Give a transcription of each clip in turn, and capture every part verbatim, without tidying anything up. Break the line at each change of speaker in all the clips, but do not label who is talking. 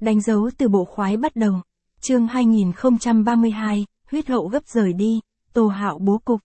Đánh dấu từ bộ khoái bắt đầu. Chương hai nghìn không trăm ba mươi hai, huyết hậu gấp rời đi, Tô Hạo bố cục.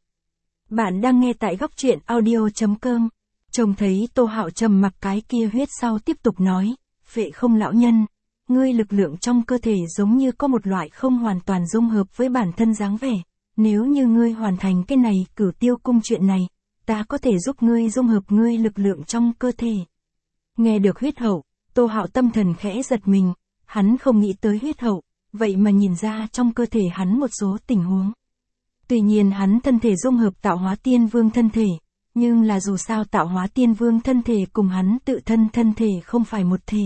Bạn đang nghe tại góc truyện audio chấm com. Trông thấy Tô Hạo trầm mặc cái kia huyết sau tiếp tục nói, Phệ Không lão nhân, ngươi lực lượng trong cơ thể giống như có một loại không hoàn toàn dung hợp với bản thân dáng vẻ. Nếu như ngươi hoàn thành cái này Cửu Tiêu cung chuyện này, ta có thể giúp ngươi dung hợp ngươi lực lượng trong cơ thể. Nghe được huyết hậu, Tô Hạo tâm thần khẽ giật mình, hắn không nghĩ tới huyết hậu, vậy mà nhìn ra trong cơ thể hắn một số tình huống. Tuy nhiên hắn thân thể dung hợp Tạo Hóa Tiên Vương thân thể, nhưng là dù sao Tạo Hóa Tiên Vương thân thể cùng hắn tự thân thân thể không phải một thể.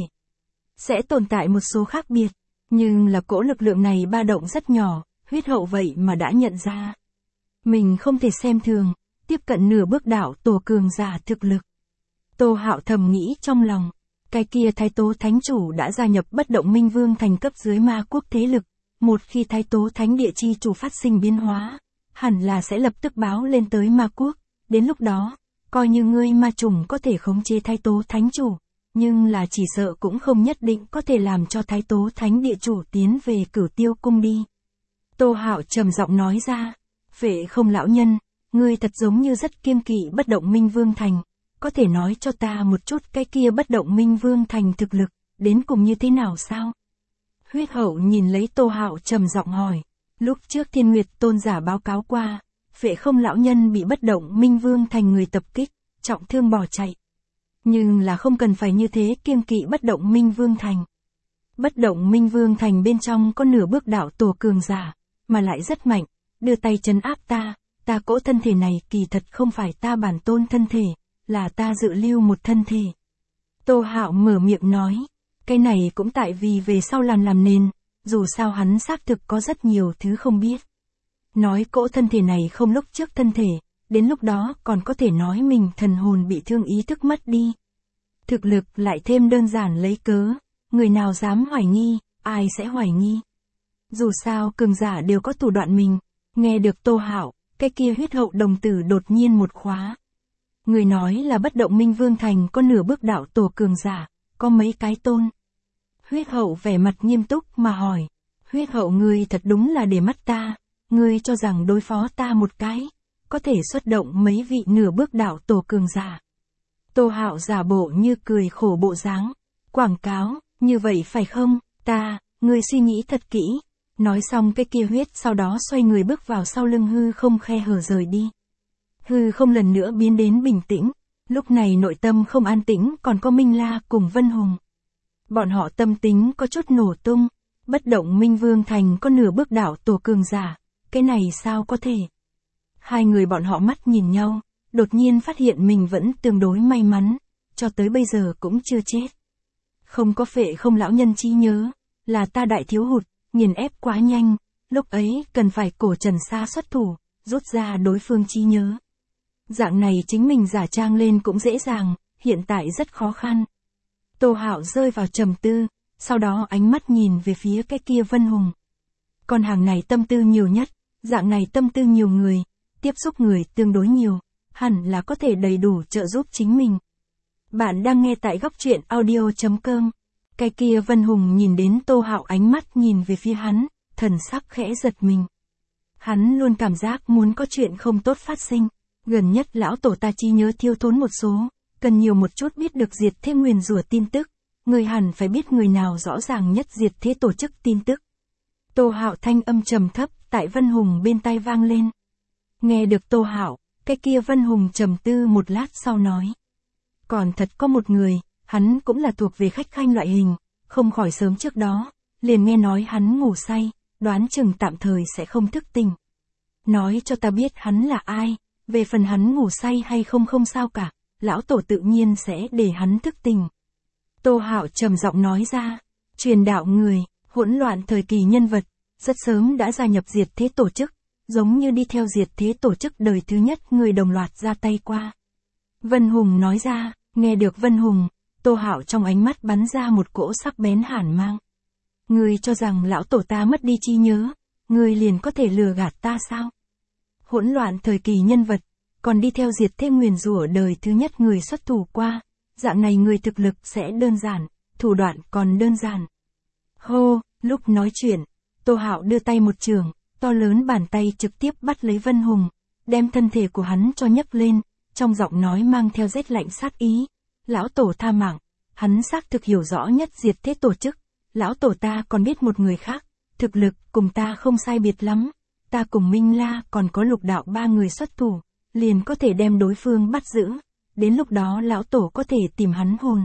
Sẽ tồn tại một số khác biệt, nhưng là cỗ lực lượng này ba động rất nhỏ, huyết hậu vậy mà đã nhận ra. Mình không thể xem thường, tiếp cận nửa bước đạo tổ cường giả thực lực. Tô Hạo thầm nghĩ trong lòng, cái kia Thái Tố Thánh Chủ đã gia nhập Bất Động Minh Vương thành cấp dưới ma quốc thế lực, một khi Thái Tố Thánh Địa chi chủ phát sinh biến hóa, hẳn là sẽ lập tức báo lên tới ma quốc, đến lúc đó, coi như ngươi ma trùng có thể khống chế Thái Tố Thánh Chủ, nhưng là chỉ sợ cũng không nhất định có thể làm cho Thái Tố Thánh Địa chủ tiến về Cửu Tiêu cung đi. Tô Hạo trầm giọng nói ra, Phệ Không lão nhân, ngươi thật giống như rất kiêng kỵ Bất Động Minh Vương thành, có thể nói cho ta một chút cái kia Bất Động Minh Vương thành thực lực, đến cùng như thế nào sao? Huyết hậu nhìn lấy Tô Hạo trầm giọng hỏi, lúc trước Thiên Nguyệt tôn giả báo cáo qua, Phệ Không lão nhân bị Bất Động Minh Vương thành người tập kích, trọng thương bỏ chạy. Nhưng là không cần phải như thế kiêng kỵ Bất Động Minh Vương thành. Bất Động Minh Vương thành bên trong có nửa bước đạo tổ cường giả, mà lại rất mạnh, đưa tay trấn áp ta, ta cỗ thân thể này kỳ thật không phải ta bản tôn thân thể, là ta dự lưu một thân thể. Tô Hạo mở miệng nói, cái này cũng tại vì về sau làm làm nền, dù sao hắn xác thực có rất nhiều thứ không biết. Nói cỗ thân thể này không lúc trước thân thể, đến lúc đó còn có thể nói mình thần hồn bị thương ý thức mất đi. Thực lực lại thêm đơn giản lấy cớ, người nào dám hoài nghi, ai sẽ hoài nghi. Dù sao cường giả đều có thủ đoạn mình, nghe được Tô Hạo, cái kia huyết hậu đồng tử đột nhiên một khóa. Người nói là Bất Động Minh Vương thành có nửa bước đạo tổ cường giả, có mấy cái tôn. Huyết hậu vẻ mặt nghiêm túc mà hỏi, huyết hậu ngươi thật đúng là để mắt ta, ngươi cho rằng đối phó ta một cái, có thể xuất động mấy vị nửa bước đạo tổ cường giả. Tô Hạo giả bộ như cười khổ bộ dáng, quảng cáo, như vậy phải không, ta, ngươi suy nghĩ thật kỹ. Nói xong cái kia huyết sau đó xoay người bước vào sau lưng hư không khe hở rời đi. Hư không lần nữa biến đến bình tĩnh, lúc này nội tâm không an tĩnh còn có Minh La cùng Vân Hùng. Bọn họ tâm tính có chút nổ tung, Bất Động Minh Vương thành có nửa bước đạo tổ cường giả, cái này sao có thể. Hai người bọn họ mắt nhìn nhau, đột nhiên phát hiện mình vẫn tương đối may mắn, cho tới bây giờ cũng chưa chết. Không có Phệ Không lão nhân trí nhớ, là ta đại thiếu hụt, nghiền ép quá nhanh, lúc ấy cần phải cổ Trần Sa xuất thủ, rút ra đối phương trí nhớ. Dạng này chính mình giả trang lên cũng dễ dàng, hiện tại rất khó khăn. Tô Hạo rơi vào trầm tư, sau đó ánh mắt nhìn về phía cái kia Vân Hùng. Con hàng này tâm tư nhiều nhất, dạng này tâm tư nhiều người, tiếp xúc người tương đối nhiều, hẳn là có thể đầy đủ trợ giúp chính mình. Bạn đang nghe tại góc truyện audio chấm com. Cái kia Vân Hùng nhìn đến Tô Hạo ánh mắt nhìn về phía hắn, thần sắc khẽ giật mình. Hắn luôn cảm giác muốn có chuyện không tốt phát sinh, gần nhất lão tổ ta trí nhớ thiếu thốn một số, cần nhiều một chút biết được diệt thế nguyền rủa tin tức, người hẳn phải biết người nào rõ ràng nhất diệt thế tổ chức tin tức. Tô Hạo thanh âm trầm thấp tại Vân Hùng bên tai vang lên. Nghe được Tô Hạo, cái kia Vân Hùng trầm tư một lát sau nói. Còn thật có một người, hắn cũng là thuộc về khách khanh loại hình, không khỏi sớm trước đó, liền nghe nói hắn ngủ say, đoán chừng tạm thời sẽ không thức tỉnh. Nói cho ta biết hắn là ai, về phần hắn ngủ say hay không không sao cả, lão tổ tự nhiên sẽ để hắn thức tỉnh. Tô Hạo trầm giọng nói ra, truyền đạo người, hỗn loạn thời kỳ nhân vật, rất sớm đã gia nhập diệt thế tổ chức, giống như đi theo diệt thế tổ chức đời thứ nhất người đồng loạt ra tay qua. Vân Hùng nói ra, nghe được Vân Hùng, Tô Hạo trong ánh mắt bắn ra một cỗ sắc bén hàn mang. Ngươi cho rằng lão tổ ta mất đi trí nhớ, ngươi liền có thể lừa gạt ta sao? Hỗn loạn thời kỳ nhân vật, còn đi theo diệt thế nguyền rủa đời thứ nhất người xuất thủ qua, dạng này người thực lực sẽ đơn giản, thủ đoạn còn đơn giản. Hô, lúc nói chuyện, Tô Hạo đưa tay một chưởng, to lớn bàn tay trực tiếp bắt lấy Vân Hùng, đem thân thể của hắn cho nhấc lên, trong giọng nói mang theo rét lạnh sát ý. Lão tổ tha mạng, hắn xác thực hiểu rõ nhất diệt thế tổ chức, lão tổ ta còn biết một người khác, thực lực cùng ta không sai biệt lắm, ta cùng Minh La còn có Lục đạo ba người xuất thủ, liền có thể đem đối phương bắt giữ, đến lúc đó lão tổ có thể tìm hắn hồn.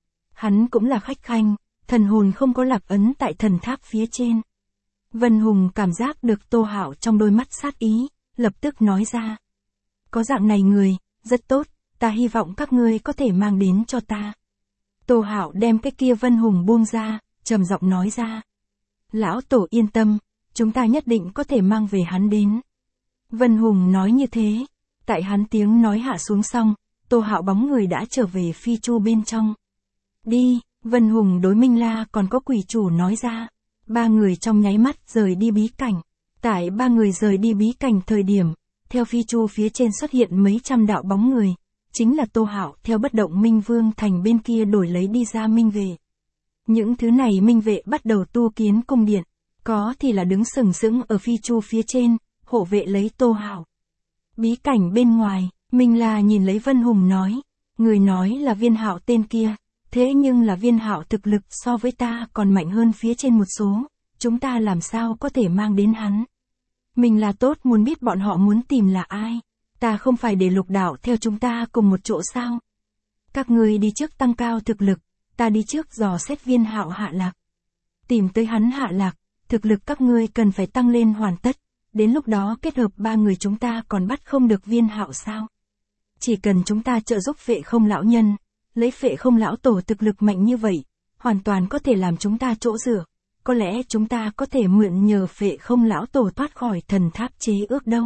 Hắn cũng là khách khanh, thần hồn không có lạc ấn tại thần tháp phía trên. Vân Hùng cảm giác được Tô Hạo trong đôi mắt sát ý, lập tức nói ra. Có dạng này người, rất tốt, ta hy vọng các ngươi có thể mang đến cho ta. Tô Hạo đem cái kia Vân Hùng buông ra, trầm giọng nói ra. Lão tổ yên tâm, chúng ta nhất định có thể mang về hắn đến. Vân Hùng nói như thế, tại hắn tiếng nói hạ xuống xong, Tô Hạo bóng người đã trở về phi chu bên trong. Đi, Vân Hùng đối Minh La còn có quỷ chủ nói ra. Ba người trong nháy mắt rời đi bí cảnh. Tại ba người rời đi bí cảnh thời điểm, theo phi chu phía trên xuất hiện mấy trăm đạo bóng người, chính là Tô Hạo theo bất động Minh Vương thành bên kia đổi lấy đi ra minh vệ. Những thứ này minh vệ bắt đầu tu kiến cung điện, có thì là đứng sừng sững ở phi chu phía trên, hộ vệ lấy Tô Hạo. Bí cảnh bên ngoài, Minh La nhìn lấy Vân Hùng nói, người nói là Viên Hạo tên kia, thế nhưng là Viên Hạo thực lực so với ta còn mạnh hơn phía trên một số, chúng ta làm sao có thể mang đến hắn. Mình là tốt muốn biết bọn họ muốn tìm là ai, ta không phải để Lục đạo theo chúng ta cùng một chỗ sao. Các ngươi đi trước tăng cao thực lực, ta đi trước dò xét Viên Hạo hạ lạc. Tìm tới hắn hạ lạc, thực lực các ngươi cần phải tăng lên hoàn tất, đến lúc đó kết hợp ba người chúng ta còn bắt không được Viên Hạo sao. Chỉ cần chúng ta trợ giúp Phệ Không lão nhân, lấy Phệ Không lão tổ thực lực mạnh như vậy, hoàn toàn có thể làm chúng ta chỗ dựa, có lẽ chúng ta có thể mượn nhờ Phệ Không lão tổ thoát khỏi thần tháp chế ước đâu.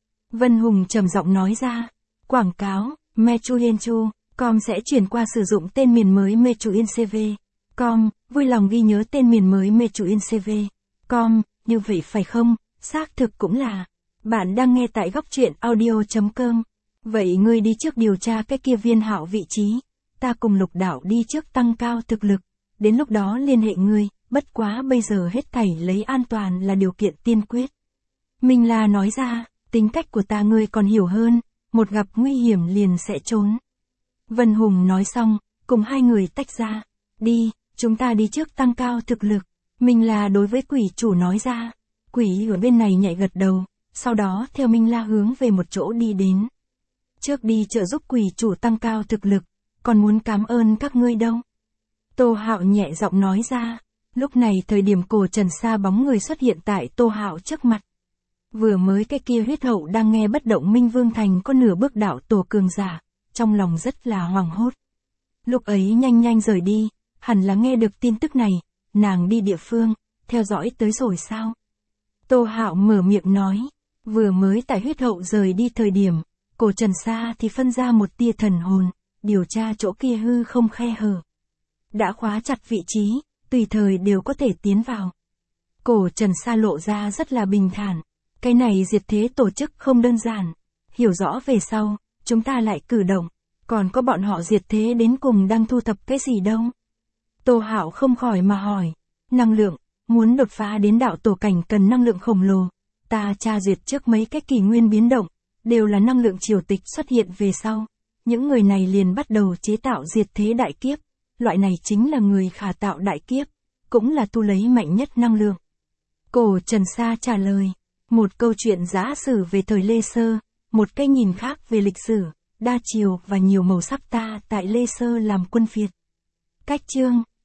Vân Hùng trầm giọng nói ra, quảng cáo, Mechuyenchu, com sẽ chuyển qua sử dụng tên miền mới Mechuyencv, com, vui lòng ghi nhớ tên miền mới Mechuyencv, com, như vậy phải không, xác thực cũng là, bạn đang nghe tại góc truyện audio.com, vậy ngươi đi trước điều tra cái kia Viên Hạo vị trí, ta cùng Lục đạo đi trước tăng cao thực lực, đến lúc đó liên hệ ngươi, bất quá bây giờ hết thảy lấy an toàn là điều kiện tiên quyết. Minh La nói ra, tính cách của ta ngươi còn hiểu hơn, một gặp nguy hiểm liền sẽ trốn. Vân Hùng nói xong, cùng hai người tách ra, đi, chúng ta đi trước tăng cao thực lực. Minh La đối với quỷ chủ nói ra, quỷ ở bên này nhảy gật đầu, sau đó theo Minh La hướng về một chỗ đi đến. Trước đi trợ giúp quỷ chủ tăng cao thực lực, còn muốn cảm ơn các ngươi đâu. Tô Hạo nhẹ giọng nói ra, lúc này thời điểm Cổ Trần Sa bóng người xuất hiện tại Tô Hạo trước mặt. Vừa mới cái kia huyết hậu đang nghe bất động Minh Vương Thành có nửa bước đạo tổ cường giả, trong lòng rất là hoảng hốt. Lúc ấy nhanh nhanh rời đi, hẳn là nghe được tin tức này, nàng đi địa phương, theo dõi tới rồi sao? Tô Hạo mở miệng nói, vừa mới tại huyết hậu rời đi thời điểm, Cổ Trần Sa thì phân ra một tia thần hồn, điều tra chỗ kia hư không khe hở. Đã khóa chặt vị trí, tùy thời đều có thể tiến vào. Cổ Trần Sa lộ ra rất là bình thản, cái này diệt thế tổ chức không đơn giản, hiểu rõ về sau, chúng ta lại cử động, còn có bọn họ diệt thế đến cùng đang thu thập cái gì đâu. Tô Hạo không khỏi mà hỏi, năng lượng, muốn đột phá đến đạo tổ cảnh cần năng lượng khổng lồ, ta tra duyệt trước mấy cái kỷ nguyên biến động, đều là năng lượng triều tịch xuất hiện về sau, những người này liền bắt đầu chế tạo diệt thế đại kiếp, loại này chính là người khả tạo đại kiếp, cũng là tu lấy mạnh nhất năng lượng. Cổ Trần Sa trả lời, một câu chuyện giả sử về thời Lê Sơ, một cái nhìn khác về lịch sử, đa chiều và nhiều màu sắc ta tại Lê Sơ làm quân phiệt. Cách chương,